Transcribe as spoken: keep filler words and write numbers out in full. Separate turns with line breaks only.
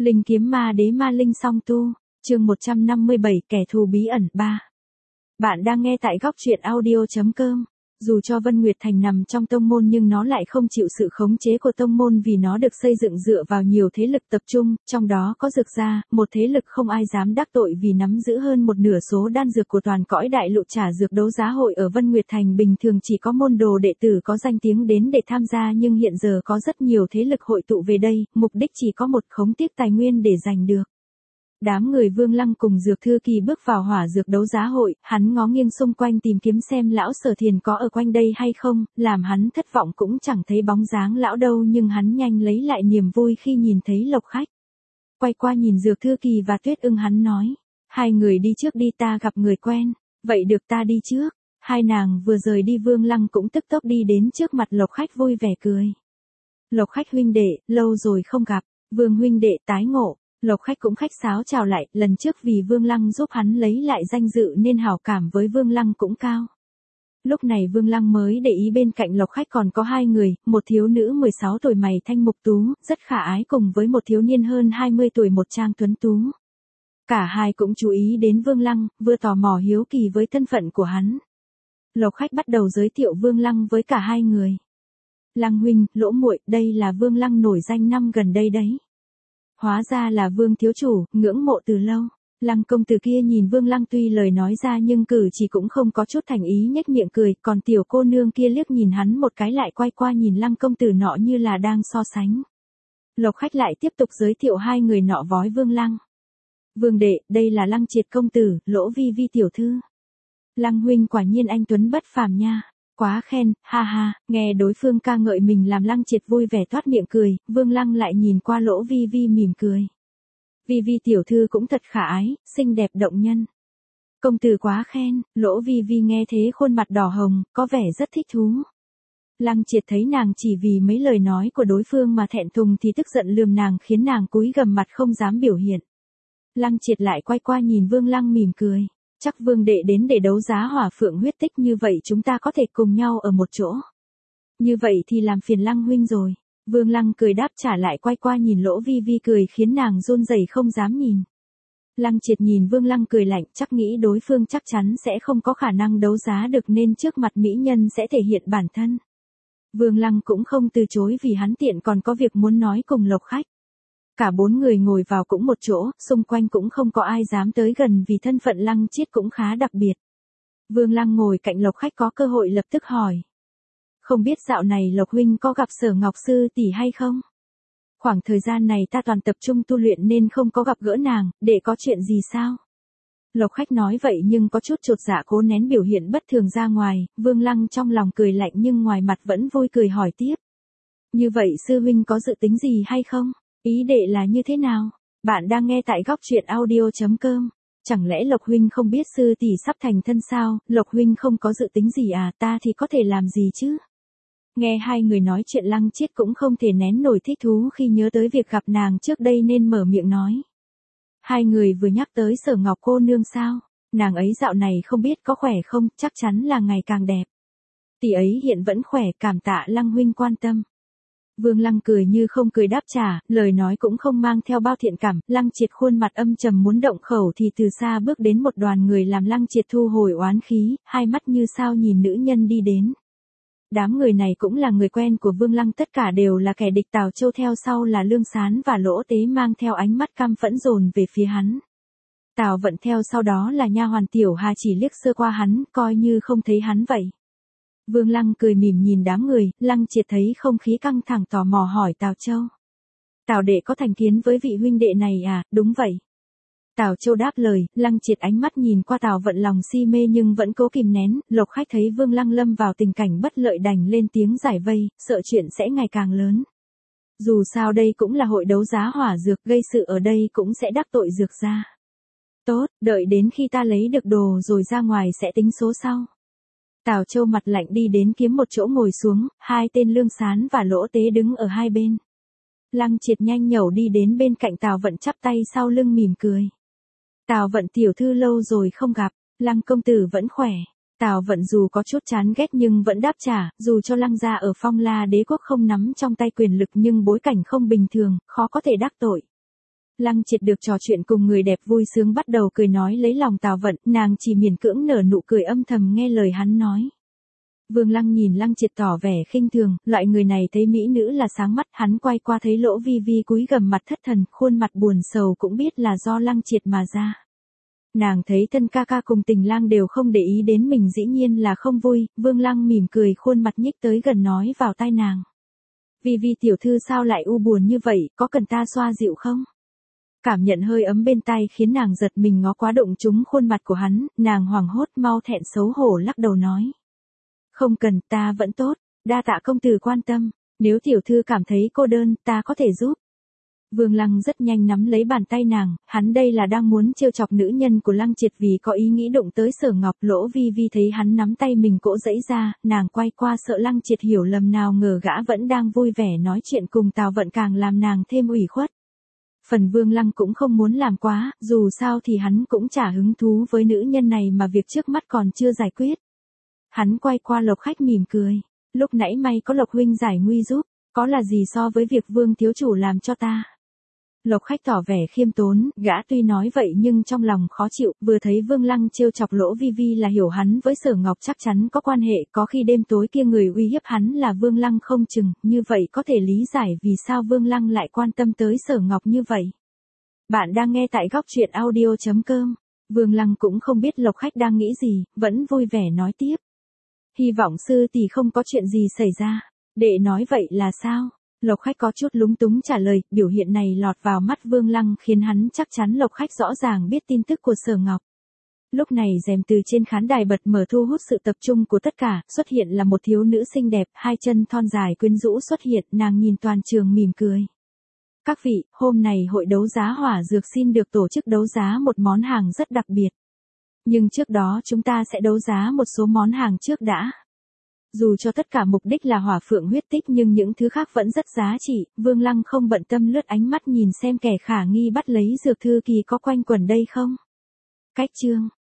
Linh kiếm ma đế ma linh song tu, chương một trăm năm mươi bảy kẻ thù bí ẩn ba. Bạn đang nghe tại góc truyện audio chấm com. Dù cho Vân Nguyệt Thành nằm trong tông môn nhưng nó lại không chịu sự khống chế của tông môn vì nó được xây dựng dựa vào nhiều thế lực tập trung, trong đó có Dược gia, một thế lực không ai dám đắc tội vì nắm giữ hơn một nửa số đan dược của toàn cõi đại lục. Trả dược đấu giá hội ở Vân Nguyệt Thành bình thường chỉ có môn đồ đệ tử có danh tiếng đến để tham gia, nhưng hiện giờ có rất nhiều thế lực hội tụ về đây, mục đích chỉ có một: khống tiếc tài nguyên để giành được. Đám người Vương Lăng cùng Dược Thư Kỳ bước vào hỏa dược đấu giá hội, hắn ngó nghiêng xung quanh tìm kiếm xem lão Sở Thiền có ở quanh đây hay không, làm hắn thất vọng cũng chẳng thấy bóng dáng lão đâu, nhưng hắn nhanh lấy lại niềm vui khi nhìn thấy Lộc Khách. Quay qua nhìn Dược Thư Kỳ và Tuyết Ưng, hắn nói, hai người đi trước đi, ta gặp người quen. Vậy được, ta đi trước. Hai nàng vừa rời đi, Vương Lăng cũng tức tốc đi đến trước mặt Lộc Khách vui vẻ cười. Lộc Khách huynh đệ, lâu rồi không gặp. Vương huynh đệ tái ngộ. Lộc Khách cũng khách sáo chào lại, lần trước vì Vương Lăng giúp hắn lấy lại danh dự nên hảo cảm với Vương Lăng cũng cao. Lúc này Vương Lăng mới để ý bên cạnh Lộc Khách còn có hai người, một thiếu nữ mười sáu tuổi mày thanh mục tú, rất khả ái, cùng với một thiếu niên hơn hai mươi tuổi một trang tuấn tú. Cả hai cũng chú ý đến Vương Lăng, vừa tò mò hiếu kỳ với thân phận của hắn. Lộc Khách bắt đầu giới thiệu Vương Lăng với cả hai người. Lăng huynh, Lỗ muội, đây là Vương Lăng nổi danh năm gần đây đấy. Hóa ra là Vương thiếu chủ, ngưỡng mộ từ lâu. Lăng công tử kia nhìn Vương Lăng tuy lời nói ra nhưng cử chỉ cũng không có chút thành ý, nhếch miệng cười, còn tiểu cô nương kia liếc nhìn hắn một cái lại quay qua nhìn Lăng công tử nọ như là đang so sánh. Lộc Khách lại tiếp tục giới thiệu hai người nọ với Vương Lăng. Vương đệ, đây là Lăng Triệt công tử, Lỗ vi vi tiểu thư. Lăng huynh quả nhiên anh tuấn bất phàm nha. Quá khen, ha ha. Nghe đối phương ca ngợi mình làm Lăng Triệt vui vẻ toát miệng cười, Vương Lăng lại nhìn qua Lỗ vi vi mỉm cười. Vi vi tiểu thư cũng thật khả ái, xinh đẹp động nhân. Công tử quá khen. Lỗ vi vi nghe thế khuôn mặt đỏ hồng, có vẻ rất thích thú. Lăng Triệt thấy nàng chỉ vì mấy lời nói của đối phương mà thẹn thùng thì tức giận lườm nàng, khiến nàng cúi gằm mặt không dám biểu hiện. Lăng Triệt lại quay qua nhìn Vương Lăng mỉm cười. Chắc Vương đệ đến để đấu giá hỏa phượng huyết tích, như vậy chúng ta có thể cùng nhau ở một chỗ. Như vậy thì làm phiền Lăng huynh rồi. Vương Lăng cười đáp trả lại, quay qua nhìn Lỗ vi vi cười khiến nàng run rẩy không dám nhìn. Lăng Triệt nhìn Vương Lăng cười lạnh, chắc nghĩ đối phương chắc chắn sẽ không có khả năng đấu giá được nên trước mặt mỹ nhân sẽ thể hiện bản thân. Vương Lăng cũng không từ chối vì hắn tiện còn có việc muốn nói cùng Lộc Khách. Cả bốn người ngồi vào cũng một chỗ, xung quanh cũng không có ai dám tới gần vì thân phận Lăng Triệt cũng khá đặc biệt. Vương Lăng ngồi cạnh Lộc Khách có cơ hội lập tức hỏi. Không biết dạo này Lộc huynh có gặp Sở Ngọc sư tỷ hay không? Khoảng thời gian này ta toàn tập trung tu luyện nên không có gặp gỡ nàng, để có chuyện gì sao? Lộc Khách nói vậy nhưng có chút chột dạ, cố nén biểu hiện bất thường ra ngoài. Vương Lăng trong lòng cười lạnh nhưng ngoài mặt vẫn vui cười hỏi tiếp. Như vậy sư huynh có dự tính gì hay không? Ý đệ là như thế nào? Bạn đang nghe tại góc truyện audio chấm com. Chẳng lẽ Lộc huynh không biết sư tỷ sắp thành thân sao? Lộc huynh không có dự tính gì à? Ta thì có thể làm gì chứ? Nghe hai người nói chuyện, Lăng Triệt cũng không thể nén nổi thích thú khi nhớ tới việc gặp nàng trước đây nên mở miệng nói. Hai người vừa nhắc tới Sở Ngọc cô nương sao? Nàng ấy dạo này không biết có khỏe không? Chắc chắn là ngày càng đẹp. Tỷ ấy hiện vẫn khỏe, cảm tạ Lăng huynh quan tâm. Vương Lăng cười như không cười đáp trả, lời nói cũng không mang theo bao thiện cảm. Lăng Triệt khuôn mặt âm trầm muốn động khẩu thì từ xa bước đến một đoàn người làm Lăng Triệt thu hồi oán khí, hai mắt như sao nhìn nữ nhân đi đến. Đám người này cũng là người quen của Vương Lăng, tất cả đều là kẻ địch. Tào Châu theo sau là Lương Sán và Lỗ Tế mang theo ánh mắt căm phẫn dồn về phía hắn. Tào Vận theo sau đó là nha hoàn Tiểu Hà chỉ liếc sơ qua hắn, coi như không thấy hắn vậy. Vương Lăng cười mỉm nhìn đám người, Lăng Triệt thấy không khí căng thẳng tò mò hỏi Tào Châu. Tào đệ có thành kiến với vị huynh đệ này à? Đúng vậy. Tào Châu đáp lời. Lăng Triệt ánh mắt nhìn qua Tào Vận lòng si mê nhưng vẫn cố kìm nén. Lộc Khách thấy Vương Lăng lâm vào tình cảnh bất lợi đành lên tiếng giải vây, sợ chuyện sẽ ngày càng lớn. Dù sao đây cũng là hội đấu giá hỏa dược, gây sự ở đây cũng sẽ đắc tội dược gia. Tốt, đợi đến khi ta lấy được đồ rồi ra ngoài sẽ tính số sau. Tào Châu mặt lạnh đi đến kiếm một chỗ ngồi xuống, hai tên Lương Sán và Lỗ Tế đứng ở hai bên. Lăng Triệt nhanh nhẩu đi đến bên cạnh Tào Vận, chắp tay sau lưng mỉm cười. Tào Vận tiểu thư lâu rồi không gặp, Lăng công tử vẫn khỏe. Tào Vận dù có chút chán ghét nhưng vẫn đáp trả, dù cho Lăng gia ở Phong La Đế quốc không nắm trong tay quyền lực nhưng bối cảnh không bình thường, khó có thể đắc tội. Lăng Triệt được trò chuyện cùng người đẹp vui sướng bắt đầu cười nói lấy lòng Tào Vận, nàng chỉ miễn cưỡng nở nụ cười âm thầm nghe lời hắn nói. Vương Lăng nhìn Lăng Triệt tỏ vẻ khinh thường, loại người này thấy mỹ nữ là sáng mắt, hắn quay qua thấy Lỗ Vi Vi cúi gằm mặt thất thần, khuôn mặt buồn sầu cũng biết là do Lăng Triệt mà ra. Nàng thấy thân ca ca cùng Tình Lang đều không để ý đến mình dĩ nhiên là không vui, Vương Lăng mỉm cười khuôn mặt nhích tới gần nói vào tai nàng. Vi Vi tiểu thư sao lại u buồn như vậy, có cần ta xoa dịu không? Cảm nhận hơi ấm bên tai khiến nàng giật mình ngó quá đụng trúng khuôn mặt của hắn, nàng hoảng hốt mau thẹn xấu hổ lắc đầu nói. Không cần, ta vẫn tốt, đa tạ công tử quan tâm, nếu tiểu thư cảm thấy cô đơn, ta có thể giúp. Vương Lăng rất nhanh nắm lấy bàn tay nàng, hắn đây là đang muốn trêu chọc nữ nhân của Lăng Triệt vì có ý nghĩ đụng tới Sở Ngọc. Lỗ Vi Vi thấy hắn nắm tay mình cỗ dẫy ra, nàng quay qua sợ Lăng Triệt hiểu lầm, nào ngờ gã vẫn đang vui vẻ nói chuyện cùng Tào Vận càng làm nàng thêm ủy khuất. Phần Vương Lăng cũng không muốn làm quá, dù sao thì hắn cũng chả hứng thú với nữ nhân này mà việc trước mắt còn chưa giải quyết. Hắn quay qua Lộc Khách mỉm cười, lúc nãy may có Lộc huynh giải nguy giúp, có là gì so với việc Vương thiếu chủ làm cho ta. Lộc Khách tỏ vẻ khiêm tốn, gã tuy nói vậy nhưng trong lòng khó chịu, vừa thấy Vương Lăng trêu chọc Lỗ Vi Vi là hiểu hắn với Sở Ngọc chắc chắn có quan hệ, có khi đêm tối kia người uy hiếp hắn là Vương Lăng không chừng, như vậy có thể lý giải vì sao Vương Lăng lại quan tâm tới Sở Ngọc như vậy. Bạn đang nghe tại góc truyện audio chấm com, Vương Lăng cũng không biết Lộc Khách đang nghĩ gì, vẫn vui vẻ nói tiếp. Hy vọng sư tỷ không có chuyện gì xảy ra, đệ nói vậy là sao? Lộc Khách có chút lúng túng trả lời, biểu hiện này lọt vào mắt Vương Lăng khiến hắn chắc chắn Lộc Khách rõ ràng biết tin tức của Sở Ngọc. Lúc này rèm từ trên khán đài bật mở thu hút sự tập trung của tất cả, xuất hiện là một thiếu nữ xinh đẹp, hai chân thon dài quyến rũ xuất hiện, nàng nhìn toàn trường mỉm cười. Các vị, hôm nay hội đấu giá hỏa dược xin được tổ chức đấu giá một món hàng rất đặc biệt. Nhưng trước đó chúng ta sẽ đấu giá một số món hàng trước đã. Dù cho tất cả mục đích là hỏa phượng huyết tích nhưng những thứ khác vẫn rất giá trị, Vương Lăng không bận tâm lướt ánh mắt nhìn xem kẻ khả nghi bắt lấy dược thư kỳ có quanh quẩn đây không. Cách chương